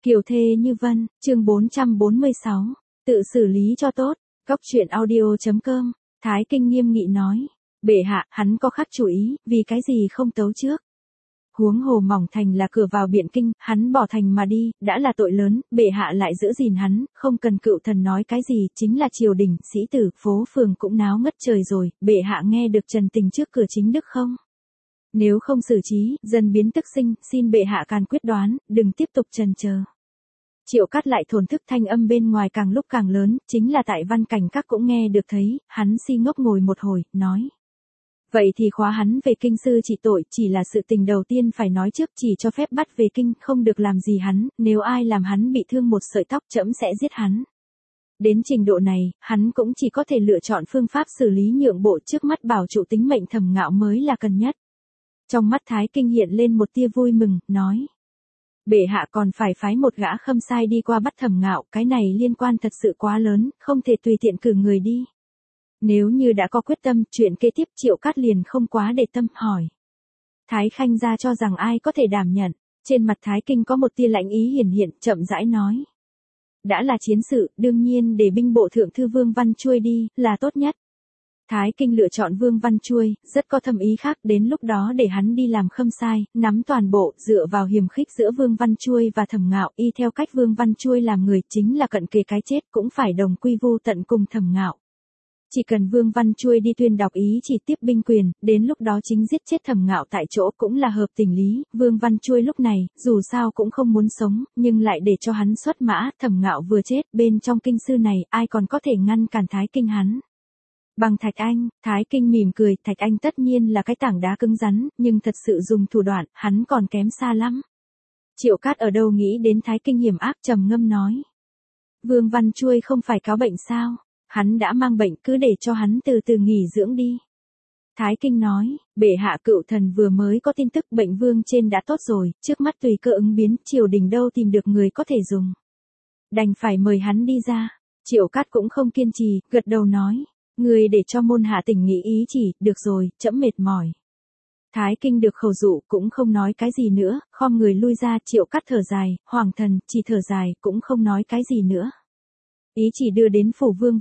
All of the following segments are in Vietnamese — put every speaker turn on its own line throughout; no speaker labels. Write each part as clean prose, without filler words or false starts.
Kiều thê như vân, chương 446, tự xử lý cho tốt, góc truyện audio.com, Thái Kinh nghiêm nghị nói, bệ hạ, hắn có khác chủ ý, vì cái gì không tấu trước. Huống hồ Mỏng Thành là cửa vào Biện Kinh, hắn bỏ thành mà đi, đã là tội lớn, bệ hạ lại giữ gìn hắn, không cần cựu thần nói cái gì, chính là triều đình, sĩ tử, phố phường cũng náo ngất trời rồi, bệ hạ nghe được trần tình trước cửa chính đức không? Nếu không xử trí, dân biến tức sinh, xin bệ hạ càn quyết đoán, đừng tiếp tục trần chờ. Triệu Cát lại thổn thức thanh âm bên ngoài càng lúc càng lớn, chính là tại Văn Cảnh Các cũng nghe được thấy, hắn si ngốc ngồi một hồi, nói. Vậy thì khóa hắn về kinh sư trị tội, chỉ là sự tình đầu tiên phải nói trước, chỉ cho phép bắt về kinh, không được làm gì hắn, nếu ai làm hắn bị thương một sợi tóc trẫm sẽ giết hắn. Đến trình độ này, hắn cũng chỉ có thể lựa chọn phương pháp xử lý nhượng bộ, trước mắt bảo trụ tính mệnh Thẩm Ngạo mới là cần nhất. Trong mắt Thái Kinh hiện lên một tia vui mừng, nói. Bệ hạ còn phải phái một gã khâm sai đi qua bắt Thẩm Ngạo, cái này liên quan thật sự quá lớn, không thể tùy tiện cử người đi. Nếu như đã có quyết tâm, chuyện kế tiếp Triệu Cát liền không quá để tâm, hỏi. Thái Khanh gia cho rằng ai có thể đảm nhận, trên mặt Thái Kinh có một tia lạnh ý hiển hiện, chậm rãi nói. Đã là chiến sự, đương nhiên để binh bộ thượng thư Vương Văn Chuôi đi, là tốt nhất. Thái Kinh lựa chọn Vương Văn Chuôi, rất có thâm ý khác, đến lúc đó để hắn đi làm khâm sai, nắm toàn bộ, dựa vào hiềm khích giữa Vương Văn Chuôi và Thẩm Ngạo, y theo cách Vương Văn Chuôi làm người, chính là cận kề cái chết, cũng phải đồng quy vu tận cùng Thẩm Ngạo. Chỉ cần Vương Văn Chuôi đi tuyên đọc ý chỉ tiếp binh quyền, đến lúc đó chính giết chết Thẩm Ngạo tại chỗ cũng là hợp tình lý, Vương Văn Chuôi lúc này, dù sao cũng không muốn sống, nhưng lại để cho hắn xuất mã, Thẩm Ngạo vừa chết, bên trong kinh sư này, ai còn có thể ngăn cản Thái Kinh hắn. Bằng Thạch Anh, Thái Kinh mỉm cười, Thạch Anh tất nhiên là cái tảng đá cứng rắn, nhưng thật sự dùng thủ đoạn, hắn còn kém xa lắm. Triệu Cát ở đâu nghĩ đến Thái Kinh hiểm ác, trầm ngâm nói. Vương Văn Chuôi không phải cáo bệnh sao? Hắn đã mang bệnh, cứ để cho hắn từ từ nghỉ dưỡng đi. Thái Kinh nói, bệ hạ, cựu thần vừa mới có tin tức bệnh vương trên đã tốt rồi, trước mắt tùy cơ ứng biến, triều đình đâu tìm được người có thể dùng. Đành phải mời hắn đi ra. Triệu Cát cũng không kiên trì, gật đầu nói, người để cho môn hạ tỉnh nghĩ ý chỉ, được rồi, trẫm mệt mỏi. Thái Kinh được khẩu dụ, cũng không nói cái gì nữa, khom người lui ra. Triệu Cát thở dài, hoàng thần, chỉ thở dài, cũng không nói cái gì nữa. Ý chỉ đưa đến phủ Vương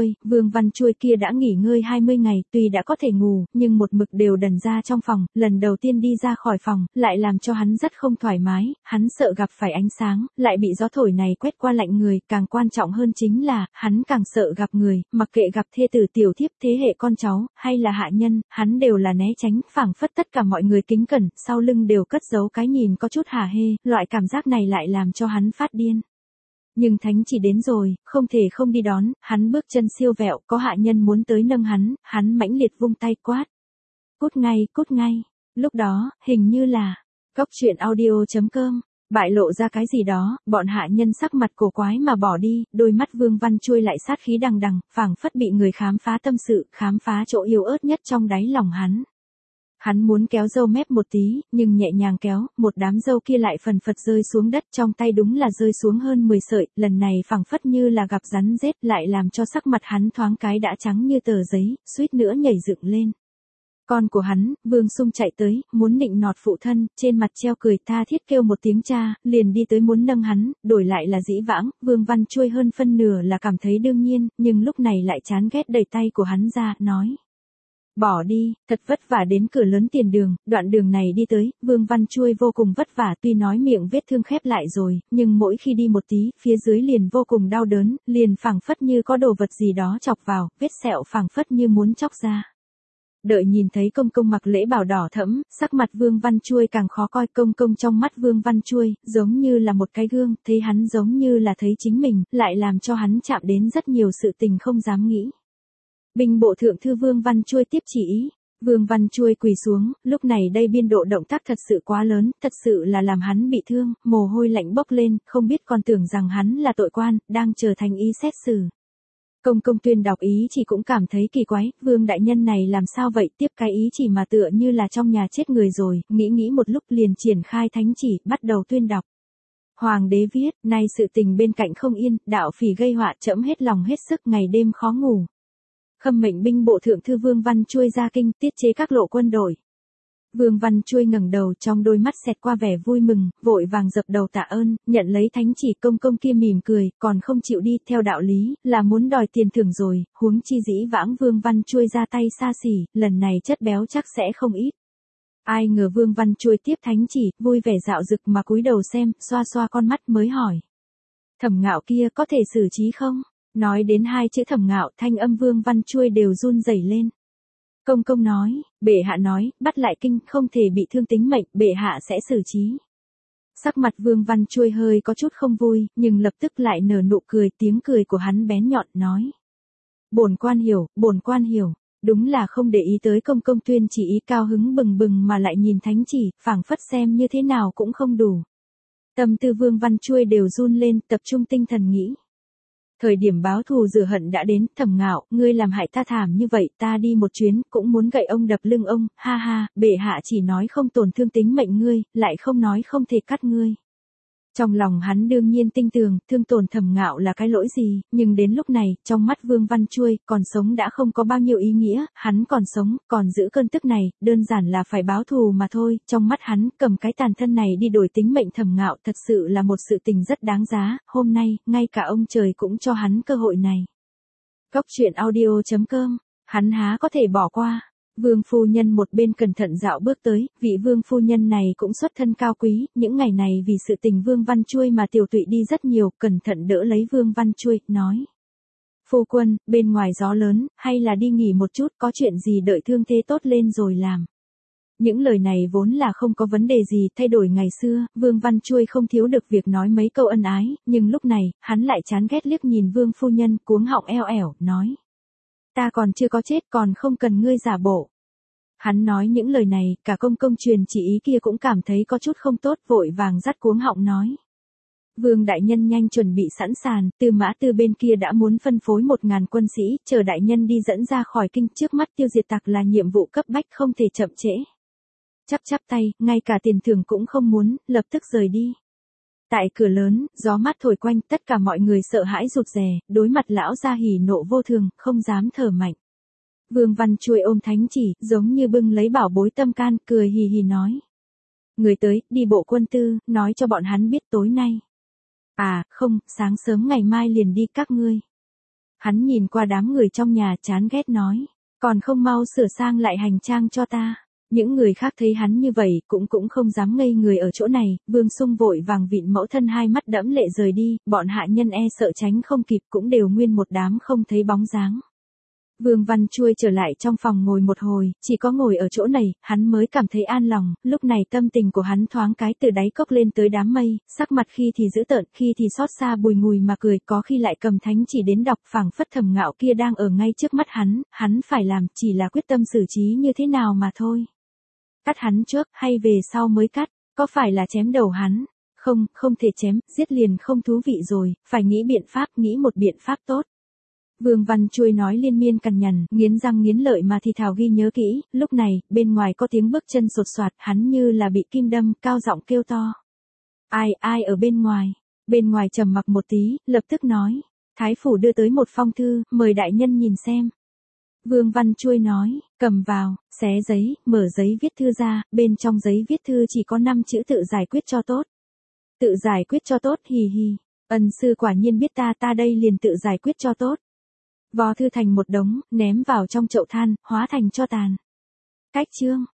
Văn Chuôi kia đã nghỉ ngơi 20 ngày, tuy đã có thể ngủ, nhưng một mực đều đần ra trong phòng, lần đầu tiên đi ra khỏi phòng, lại làm cho hắn rất không thoải mái, hắn sợ gặp phải ánh sáng, lại bị gió thổi này quét qua lạnh người, càng quan trọng hơn chính là, hắn càng sợ gặp người, mặc kệ gặp thê tử tiểu thiếp, thế hệ con cháu, hay là hạ nhân, hắn đều là né tránh, phảng phất tất cả mọi người kính cẩn, sau lưng đều cất giấu cái nhìn có chút hả hê, loại cảm giác này lại làm cho hắn phát điên. Nhưng thánh chỉ đến rồi, không thể không đi đón, hắn bước chân siêu vẹo, có hạ nhân muốn tới nâng hắn mãnh liệt vung tay quát. Cút ngay, lúc đó, hình như là, góc truyện audio.com, bại lộ ra cái gì đó, bọn hạ nhân sắc mặt cổ quái mà bỏ đi, đôi mắt Vương Văn Chuôi lại sát khí đằng đằng, phảng phất bị người khám phá tâm sự, khám phá chỗ yếu ớt nhất trong đáy lòng hắn. Hắn muốn kéo râu mép một tí, nhưng nhẹ nhàng kéo, một đám râu kia lại phần phật rơi xuống đất, trong tay đúng là rơi xuống hơn 10 sợi, lần này phảng phất như là gặp rắn rết, lại làm cho sắc mặt hắn thoáng cái đã trắng như tờ giấy, suýt nữa nhảy dựng lên. Con của hắn, Vương Sung chạy tới, muốn nịnh nọt phụ thân, trên mặt treo cười tha thiết kêu một tiếng cha, liền đi tới muốn nâng hắn, đổi lại là dĩ vãng, Vương Văn Chuôi hơn phân nửa là cảm thấy đương nhiên, nhưng lúc này lại chán ghét đẩy tay của hắn ra, nói. Bỏ đi, thật vất vả đến cửa lớn tiền đường, đoạn đường này đi tới, Vương Văn Chuôi vô cùng vất vả, tuy nói miệng vết thương khép lại rồi, nhưng mỗi khi đi một tí, phía dưới liền vô cùng đau đớn, liền phảng phất như có đồ vật gì đó chọc vào, vết sẹo phảng phất như muốn chóc ra. Đợi nhìn thấy công công mặc lễ bào đỏ thẫm, sắc mặt Vương Văn Chuôi càng khó coi, công công trong mắt Vương Văn Chuôi, giống như là một cái gương, thấy hắn giống như là thấy chính mình, lại làm cho hắn chạm đến rất nhiều sự tình không dám nghĩ. Binh bộ thượng thư Vương Văn Chuôi tiếp chỉ ý, Vương Văn Chuôi quỳ xuống, lúc này đây biên độ động tác thật sự quá lớn, thật sự là làm hắn bị thương, mồ hôi lạnh bốc lên, không biết còn tưởng rằng hắn là tội quan, đang chờ thành ý xét xử. Công công tuyên đọc ý chỉ cũng cảm thấy kỳ quái, Vương đại nhân này làm sao vậy, tiếp cái ý chỉ mà tựa như là trong nhà chết người rồi, nghĩ một lúc liền triển khai thánh chỉ, bắt đầu tuyên đọc. Hoàng đế viết, nay sự tình bên cạnh không yên, đạo phỉ gây họa, trẫm hết lòng hết sức, ngày đêm khó ngủ. Khâm mệnh binh bộ thượng thư Vương Văn Chuôi ra kinh, tiết chế các lộ quân đội. Vương Văn Chuôi ngẩng đầu, trong đôi mắt xẹt qua vẻ vui mừng, vội vàng dập đầu tạ ơn, nhận lấy thánh chỉ. Công công kia mỉm cười, còn không chịu đi, theo đạo lý, là muốn đòi tiền thưởng rồi, huống chi dĩ vãng Vương Văn Chuôi ra tay xa xỉ, lần này chất béo chắc sẽ không ít. Ai ngờ Vương Văn Chuôi tiếp thánh chỉ, vui vẻ dạo dực mà cúi đầu xem, xoa xoa con mắt mới hỏi. Thẩm Ngạo kia có thể xử trí không? Nói đến hai chữ Thẩm Ngạo, thanh âm Vương Văn Chuôi đều run rẩy lên. Công công nói, bệ hạ nói, bắt lại kinh, không thể bị thương tính mệnh, bệ hạ sẽ xử trí. Sắc mặt Vương Văn Chuôi hơi có chút không vui, nhưng lập tức lại nở nụ cười, tiếng cười của hắn bén nhọn, nói. Bổn quan hiểu, đúng là không để ý tới công công tuyên chỉ ý, cao hứng bừng bừng mà lại nhìn thánh chỉ, phảng phất xem như thế nào cũng không đủ. Tâm tư Vương Văn Chuôi đều run lên, tập trung tinh thần nghĩ. Thời điểm báo thù rửa hận đã đến, Thẩm Ngạo, ngươi làm hại ta thảm như vậy, ta đi một chuyến, cũng muốn gậy ông đập lưng ông, ha ha, bệ hạ chỉ nói không tổn thương tính mệnh ngươi, lại không nói không thể cắt ngươi. Trong lòng hắn đương nhiên tin tưởng, thương tổn Thẩm Ngạo là cái lỗi gì, nhưng đến lúc này, trong mắt Vương Văn Chuôi, còn sống đã không có bao nhiêu ý nghĩa, hắn còn sống, còn giữ cơn tức này, đơn giản là phải báo thù mà thôi, trong mắt hắn, cầm cái tàn thân này đi đổi tính mệnh Thẩm Ngạo thật sự là một sự tình rất đáng giá, hôm nay, ngay cả ông trời cũng cho hắn cơ hội này. Góc truyện audio.com, hắn há có thể bỏ qua. Vương phu nhân một bên cẩn thận dạo bước tới, vị vương phu nhân này cũng xuất thân cao quý, những ngày này vì sự tình Vương Văn Chuôi mà tiểu tụy đi rất nhiều, cẩn thận đỡ lấy Vương Văn Chuôi, nói. Phu quân, bên ngoài gió lớn, hay là đi nghỉ một chút, có chuyện gì đợi thương thế tốt lên rồi làm. Những lời này vốn là không có vấn đề gì, thay đổi ngày xưa, Vương Văn Chuôi không thiếu được việc nói mấy câu ân ái, nhưng lúc này, hắn lại chán ghét liếc nhìn Vương phu nhân, cuống họng eo ẻo, nói. Ta còn chưa có chết, còn không cần ngươi giả bộ. Hắn nói những lời này, cả công công truyền chỉ ý kia cũng cảm thấy có chút không tốt, vội vàng dắt cuống họng nói. Vương đại nhân nhanh chuẩn bị sẵn sàng, Tư Mã Tư bên kia đã muốn phân phối 1000 quân sĩ, chờ đại nhân đi dẫn ra khỏi kinh, trước mắt tiêu diệt tặc là nhiệm vụ cấp bách, không thể chậm trễ. Chắp tay, ngay cả tiền thưởng cũng không muốn, lập tức rời đi. Tại cửa lớn, gió mát thổi quanh, tất cả mọi người sợ hãi rụt rè, đối mặt lão gia hỉ nộ vô thường, không dám thở mạnh. Vương Văn Chuôi ôm thánh chỉ, giống như bưng lấy bảo bối tâm can, cười hì hì nói. Người tới, đi bộ quân tư, nói cho bọn hắn biết tối nay. À, không, sáng sớm ngày mai liền đi các ngươi. Hắn nhìn qua đám người trong nhà chán ghét nói. Còn không mau sửa sang lại hành trang cho ta. Những người khác thấy hắn như vậy, cũng không dám ngây người ở chỗ này, Vương Sung vội vàng vịn mẫu thân hai mắt đẫm lệ rời đi, bọn hạ nhân e sợ tránh không kịp cũng đều nguyên một đám không thấy bóng dáng. Vương Văn Chuôi trở lại trong phòng ngồi một hồi, chỉ có ngồi ở chỗ này, hắn mới cảm thấy an lòng, lúc này tâm tình của hắn thoáng cái từ đáy cốc lên tới đám mây, sắc mặt khi thì dữ tợn, khi thì xót xa bùi ngùi mà cười, có khi lại cầm thánh chỉ đến đọc, phảng phất Thẩm Ngạo kia đang ở ngay trước mắt hắn phải làm, chỉ là quyết tâm xử trí như thế nào mà thôi. Cắt hắn trước, hay về sau mới cắt, có phải là chém đầu hắn? Không thể chém, giết liền không thú vị rồi, phải nghĩ biện pháp, nghĩ một biện pháp tốt. Vương Văn Chuôi nói liên miên cằn nhằn, nghiến răng nghiến lợi mà thì thào ghi nhớ kỹ, lúc này, bên ngoài có tiếng bước chân sột soạt, hắn như là bị kim đâm, cao giọng kêu to. Ai ở bên ngoài? Bên ngoài trầm mặc một tí, lập tức nói. Thái phủ đưa tới một phong thư, mời đại nhân nhìn xem. Vương Văn Chuôi nói, cầm vào, xé giấy, mở giấy viết thư ra, bên trong giấy viết thư chỉ có 5 chữ tự giải quyết cho tốt. Tự giải quyết cho tốt, hì hì. Ân sư quả nhiên biết ta đây liền tự giải quyết cho tốt. Vò thư thành một đống, ném vào trong chậu than, hóa thành tro tàn. Cách chương.